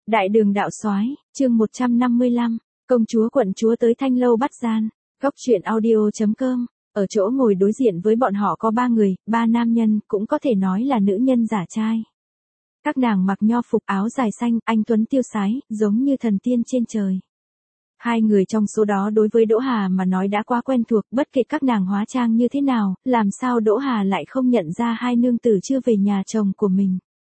Đại đường đạo soái, chương 155, công chúa quận chúa tới Thanh Lâu bắt gian. Góc truyện audio.com. Ở chỗ ngồi đối diện với bọn họ có 3 người, 3 nam nhân, cũng có thể nói là nữ nhân giả trai. Các nàng mặc nho phục áo dài xanh, anh tuấn tiêu sái, giống như thần tiên trên trời. 2 người trong số đó đối với Đỗ Hà mà nói đã quá quen thuộc, bất kể các nàng hóa trang như thế nào, làm sao Đỗ Hà lại không nhận ra hai nương tử chưa về nhà chồng của mình.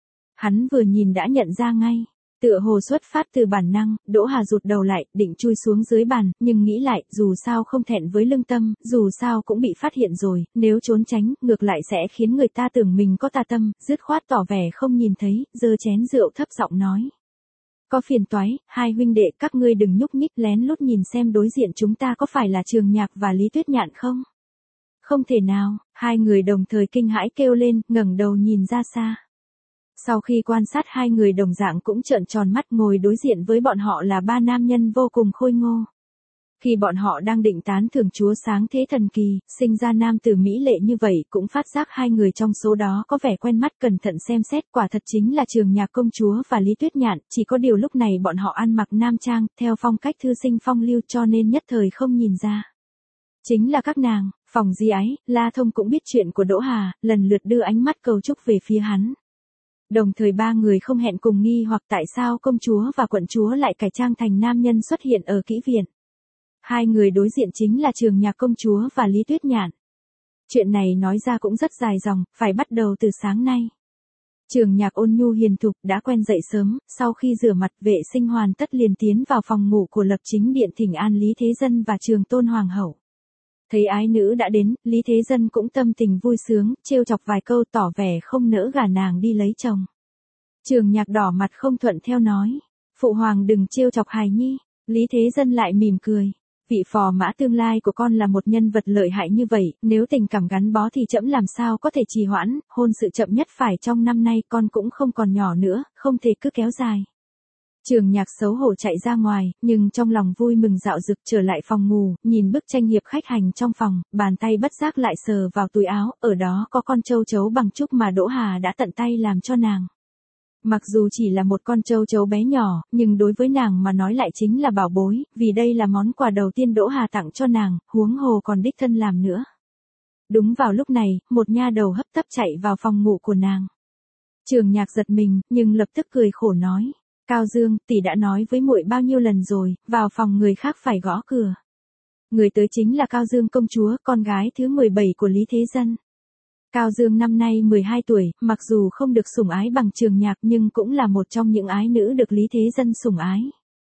Hắn vừa nhìn đã nhận ra ngay. Tựa hồ xuất phát từ bản năng, Đỗ Hà rụt đầu lại, định chui xuống dưới bàn, nhưng nghĩ lại, dù sao không thẹn với lương tâm, dù sao cũng bị phát hiện rồi, nếu trốn tránh, ngược lại sẽ khiến người ta tưởng mình có tà tâm, dứt khoát tỏ vẻ không nhìn thấy, giơ chén rượu thấp giọng nói. Có phiền toái, hai huynh đệ các ngươi đừng nhúc nhích lén lút nhìn xem đối diện chúng ta có phải là Trường Nhạc và Lý Tuyết Nhạn không? Không thể nào, hai người đồng thời kinh hãi kêu lên, ngẩng đầu nhìn ra xa. Sau khi quan sát hai người đồng dạng cũng trợn tròn mắt, ngồi đối diện với bọn họ là 3 nam nhân vô cùng khôi ngô. Khi bọn họ đang định tán thưởng chúa sáng thế thần kỳ, sinh ra nam tử mỹ lệ như vậy, cũng phát giác hai người trong số đó có vẻ quen mắt, cẩn thận xem xét, quả thật chính là Trường Nhạc công chúa và Lý Tuyết Nhạn, chỉ có điều lúc này bọn họ ăn mặc nam trang, theo phong cách thư sinh phong lưu cho nên nhất thời không nhìn ra. Chính là các nàng. Phòng Di Ái, La Thông cũng biết chuyện của Đỗ Hà, lần lượt đưa ánh mắt cầu chúc về phía hắn. Đồng thời 3 người không hẹn cùng nghi hoặc tại sao công chúa và quận chúa lại cải trang thành nam nhân xuất hiện ở kỹ viện. Hai người đối diện chính là Trường Nhạc công chúa và Lý Tuyết Nhạn. Chuyện này nói ra cũng rất dài dòng, phải bắt đầu từ sáng nay. Trường Nhạc ôn nhu hiền thục đã quen dậy sớm, sau khi rửa mặt vệ sinh hoàn tất liền tiến vào phòng ngủ của Lập Chính Điện thỉnh an Lý Thế Dân và Trường Tôn Hoàng hậu. Thấy ái nữ đã đến, Lý Thế Dân cũng tâm tình vui sướng, trêu chọc vài câu tỏ vẻ không nỡ gả nàng đi lấy chồng. Trường Nhạc đỏ mặt không thuận theo nói, phụ hoàng đừng trêu chọc hài nhi. Lý Thế Dân lại mỉm cười, vị phò mã tương lai của con là một nhân vật lợi hại như vậy, nếu tình cảm gắn bó thì trẫm làm sao có thể trì hoãn, hôn sự chậm nhất phải trong năm nay, con cũng không còn nhỏ nữa, không thể cứ kéo dài. Trường Nhạc xấu hổ chạy ra ngoài, nhưng trong lòng vui mừng dạo dực trở lại phòng ngủ, nhìn bức tranh hiệp khách hành trong phòng, bàn tay bất giác lại sờ vào túi áo, ở đó có con châu chấu bằng trúc mà Đỗ Hà đã tận tay làm cho nàng. Mặc dù chỉ là một con châu chấu bé nhỏ, nhưng đối với nàng mà nói lại chính là bảo bối, vì đây là món quà đầu tiên Đỗ Hà tặng cho nàng, huống hồ còn đích thân làm nữa. Đúng vào lúc này, một nha đầu hấp tấp chạy vào phòng ngủ của nàng. Trường Nhạc giật mình, nhưng lập tức cười khổ nói. Cao Dương, tỷ đã nói với muội bao nhiêu lần rồi, vào phòng người khác phải gõ cửa. Người tới chính là Cao Dương công chúa, con gái thứ 17 của Lý Thế Dân. Cao Dương năm nay 12 tuổi, mặc dù không được sủng ái bằng Trường Nhạc nhưng cũng là một trong những ái nữ được Lý Thế Dân sủng ái.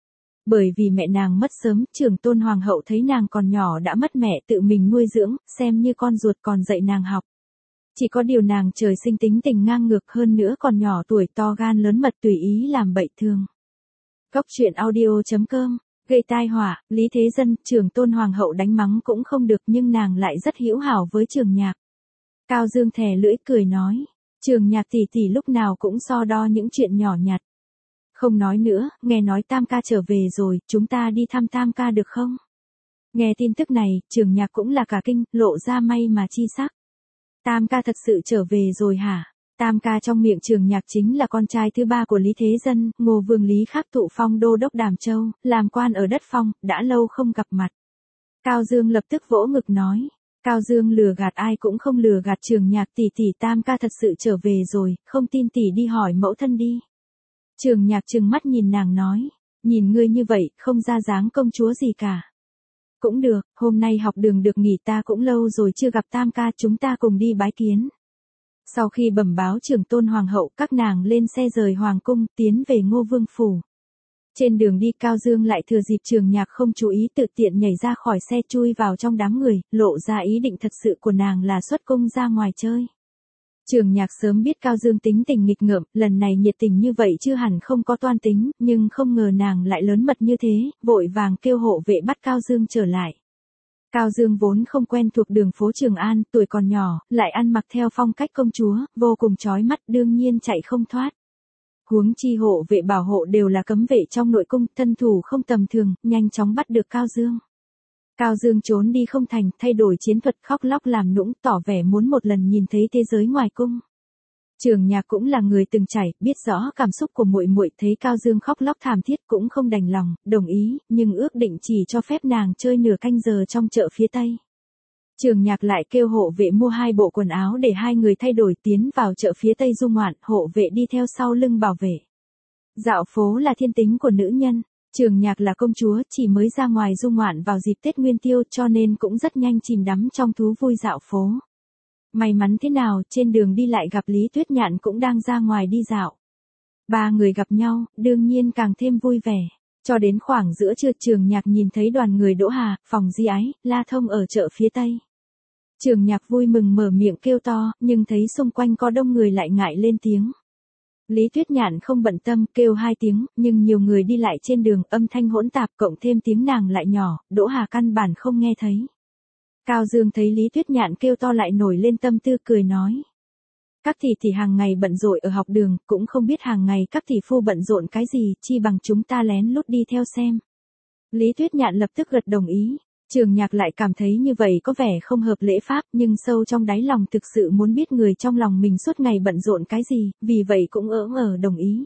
Bởi vì mẹ nàng mất sớm, Trường Tôn Hoàng hậu thấy nàng còn nhỏ đã mất mẹ tự mình nuôi dưỡng, xem như con ruột còn dạy nàng học. Chỉ có điều nàng trời sinh tính tình ngang ngược, hơn nữa còn nhỏ tuổi, to gan lớn mật, tùy ý làm bậy thường. Góc truyện audio.com. Gây tai họa, Lý Thế Dân, Trường Tôn Hoàng hậu đánh mắng cũng không được nhưng nàng lại rất hữu hảo với Trường Nhạc. Cao Dương thè lưỡi cười nói, Trường Nhạc tỷ tỷ lúc nào cũng so đo những chuyện nhỏ nhặt. Không nói nữa, nghe nói Tam ca trở về rồi, chúng ta đi thăm Tam ca được không? Nghe tin tức này, Trường Nhạc cũng là cả kinh, lộ ra may mà chi sắc. Tam ca thật sự trở về rồi hả? Tam ca trong miệng Trường Nhạc chính là con trai thứ 3 của Lý Thế Dân, Ngô Vương Lý Khắc thụ phong đô đốc Đàm Châu, làm quan ở đất Phong, đã lâu không gặp mặt. Cao Dương lập tức vỗ ngực nói. Cao Dương lừa gạt ai cũng không lừa gạt Trường Nhạc tỷ tỷ, Tam ca thật sự trở về rồi, không tin tỷ đi hỏi mẫu thân đi. Trường Nhạc trừng mắt nhìn nàng nói, nhìn ngươi như vậy, không ra dáng công chúa gì cả. Cũng được, hôm nay học đường được nghỉ, ta cũng lâu rồi chưa gặp Tam ca, chúng ta cùng đi bái kiến. Sau khi bẩm báo Trường Tôn Hoàng hậu, các nàng lên xe rời Hoàng cung, tiến về Ngô Vương phủ. Trên đường đi Cao Dương lại thừa dịp Trường Nhạc không chú ý tự tiện nhảy ra khỏi xe chui vào trong đám người, lộ ra ý định thật sự của nàng là xuất cung ra ngoài chơi. Trường Nhạc sớm biết Cao Dương tính tình nghịch ngợm, lần này nhiệt tình như vậy chưa hẳn không có toan tính, nhưng không ngờ nàng lại lớn mật như thế, vội vàng kêu hộ vệ bắt Cao Dương trở lại. Cao Dương vốn không quen thuộc đường phố Trường An, tuổi còn nhỏ, lại ăn mặc theo phong cách công chúa, vô cùng chói mắt, đương nhiên chạy không thoát. Huống chi hộ vệ bảo hộ đều là cấm vệ trong nội cung, thân thủ không tầm thường, nhanh chóng bắt được Cao Dương. Cao Dương trốn đi không thành, thay đổi chiến thuật, khóc lóc làm nũng, tỏ vẻ muốn một lần nhìn thấy thế giới ngoài cung. Trường Nhạc cũng là người từng trải, biết rõ cảm xúc của muội muội, thấy Cao Dương khóc lóc thảm thiết cũng không đành lòng, đồng ý, nhưng ước định chỉ cho phép nàng chơi nửa canh giờ trong chợ phía Tây. Trường Nhạc lại kêu hộ vệ mua 2 bộ quần áo để 2 người thay đổi tiến vào chợ phía Tây du ngoạn, hộ vệ đi theo sau lưng bảo vệ. Dạo phố là thiên tính của nữ nhân, Trường Nhạc là công chúa, chỉ mới ra ngoài du ngoạn vào dịp Tết Nguyên Tiêu cho nên cũng rất nhanh chìm đắm trong thú vui dạo phố. May mắn thế nào, trên đường đi lại gặp Lý Tuyết Nhạn cũng đang ra ngoài đi dạo. 3 người gặp nhau, đương nhiên càng thêm vui vẻ. Cho đến khoảng giữa trưa, Trường Nhạc nhìn thấy đoàn người Đỗ Hà, Phòng Di Ái, La Thông ở chợ phía Tây. Trường Nhạc vui mừng mở miệng kêu to, nhưng thấy xung quanh có đông người lại ngại lên tiếng. Lý Tuyết Nhạn không bận tâm, kêu 2 tiếng, nhưng nhiều người đi lại trên đường, âm thanh hỗn tạp cộng thêm tiếng nàng lại nhỏ, Đỗ Hà căn bản không nghe thấy. Cao Dương thấy Lý Tuyết Nhạn kêu to lại nổi lên tâm tư, cười nói. Các tỷ hàng ngày bận rộn ở học đường, cũng không biết hàng ngày các tỷ phu bận rộn cái gì, chi bằng chúng ta lén lút đi theo xem. Lý Tuyết Nhạn lập tức gật đồng ý. Trường Nhạc lại cảm thấy như vậy có vẻ không hợp lễ pháp, nhưng sâu trong đáy lòng thực sự muốn biết người trong lòng mình suốt ngày bận rộn cái gì, vì vậy cũng đồng ý.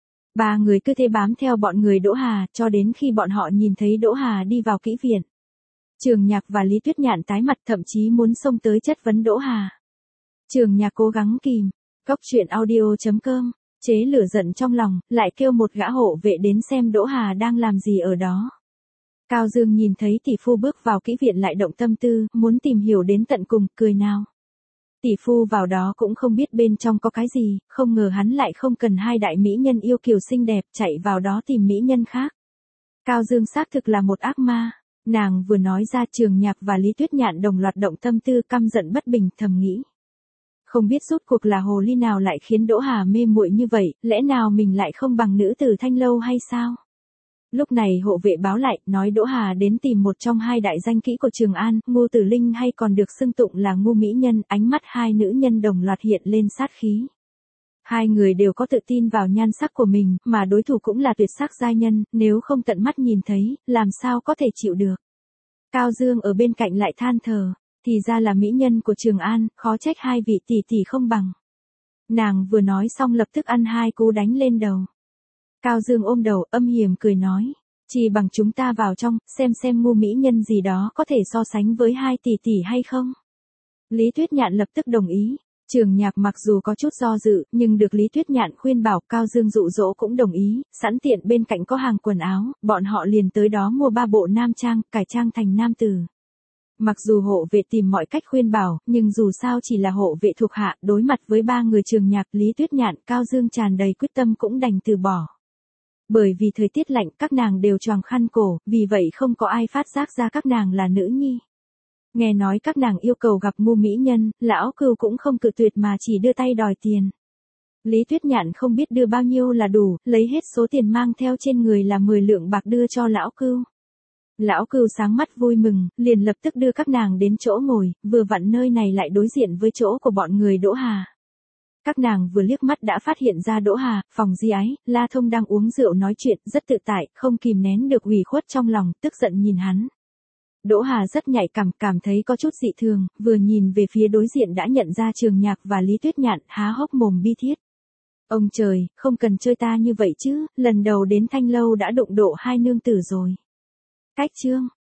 3 người cứ thế bám theo bọn người Đỗ Hà, cho đến khi bọn họ nhìn thấy Đỗ Hà đi vào kỹ viện. Trường Nhạc và Lý Tuyết Nhạn tái mặt, thậm chí muốn xông tới chất vấn Đỗ Hà. Trường Nhạc cố gắng kìm. Cóc truyện audio.com, chế lửa giận trong lòng, lại kêu một gã hộ vệ đến xem Đỗ Hà đang làm gì ở đó. Cao Dương nhìn thấy tỷ phu bước vào kỹ viện lại động tâm tư, muốn tìm hiểu đến tận cùng, cười nào. Tỷ phu vào đó cũng không biết bên trong có cái gì, không ngờ hắn lại không cần 2 đại mỹ nhân yêu kiều xinh đẹp, chạy vào đó tìm mỹ nhân khác. Cao Dương xác thực là một ác ma. Nàng vừa nói ra, Trường Nhạc và Lý Tuyết Nhạn đồng loạt động tâm tư, căm giận bất bình, thầm nghĩ. Không biết rốt cuộc là hồ ly nào lại khiến Đỗ Hà mê muội như vậy, lẽ nào mình lại không bằng nữ tử Thanh Lâu hay sao? Lúc này hộ vệ báo lại, nói Đỗ Hà đến tìm một trong 2 đại danh kỹ của Trường An, Ngô Tử Linh hay còn được xưng tụng là Ngô Mỹ Nhân, ánh mắt 2 nữ nhân đồng loạt hiện lên sát khí. 2 người đều có tự tin vào nhan sắc của mình, mà đối thủ cũng là tuyệt sắc giai nhân, nếu không tận mắt nhìn thấy, làm sao có thể chịu được. Cao Dương ở bên cạnh lại than thở, thì ra là mỹ nhân của Trường An, khó trách 2 vị tỷ không bằng. Nàng vừa nói xong lập tức ăn 2 cú đánh lên đầu. Cao Dương ôm đầu, âm hiểm cười nói, chỉ bằng chúng ta vào trong, xem ngu mỹ nhân gì đó có thể so sánh với 2 tỷ hay không. Lý Tuyết Nhạn lập tức đồng ý. Trường Nhạc mặc dù có chút do dự, nhưng được Lý Tuyết Nhạn khuyên bảo, Cao Dương dụ dỗ cũng đồng ý, sẵn tiện bên cạnh có hàng quần áo, bọn họ liền tới đó mua 3 bộ nam trang, cải trang thành nam tử. Mặc dù hộ vệ tìm mọi cách khuyên bảo, nhưng dù sao chỉ là hộ vệ thuộc hạ, đối mặt với 3 người Trường Nhạc, Lý Tuyết Nhạn, Cao Dương tràn đầy quyết tâm cũng đành từ bỏ. Bởi vì thời tiết lạnh, các nàng đều choàng khăn cổ, vì vậy không có ai phát giác ra các nàng là nữ nhi. Nghe nói các nàng yêu cầu gặp Ngô mỹ nhân, lão cừu cũng không cự tuyệt mà chỉ đưa tay đòi tiền. Lý Tuyết Nhạn không biết đưa bao nhiêu là đủ, lấy hết số tiền mang theo trên người là 10 lượng bạc đưa cho lão cừu. Lão cừu sáng mắt vui mừng, liền lập tức đưa các nàng đến chỗ ngồi, vừa vặn nơi này lại đối diện với chỗ của bọn người Đỗ Hà. Các nàng vừa liếc mắt đã phát hiện ra Đỗ Hà, Phòng Di Ái, La Thông đang uống rượu nói chuyện, rất tự tại, không kìm nén được ủy khuất trong lòng, tức giận nhìn hắn. Đỗ Hà rất nhạy cảm thấy có chút dị thường, vừa nhìn về phía đối diện đã nhận ra Trường Nhạc và Lý Tuyết Nhạn, há hốc mồm bi thiết. Ông trời, không cần chơi ta như vậy chứ, lần đầu đến Thanh Lâu đã đụng độ 2 nương tử rồi. Cách chương.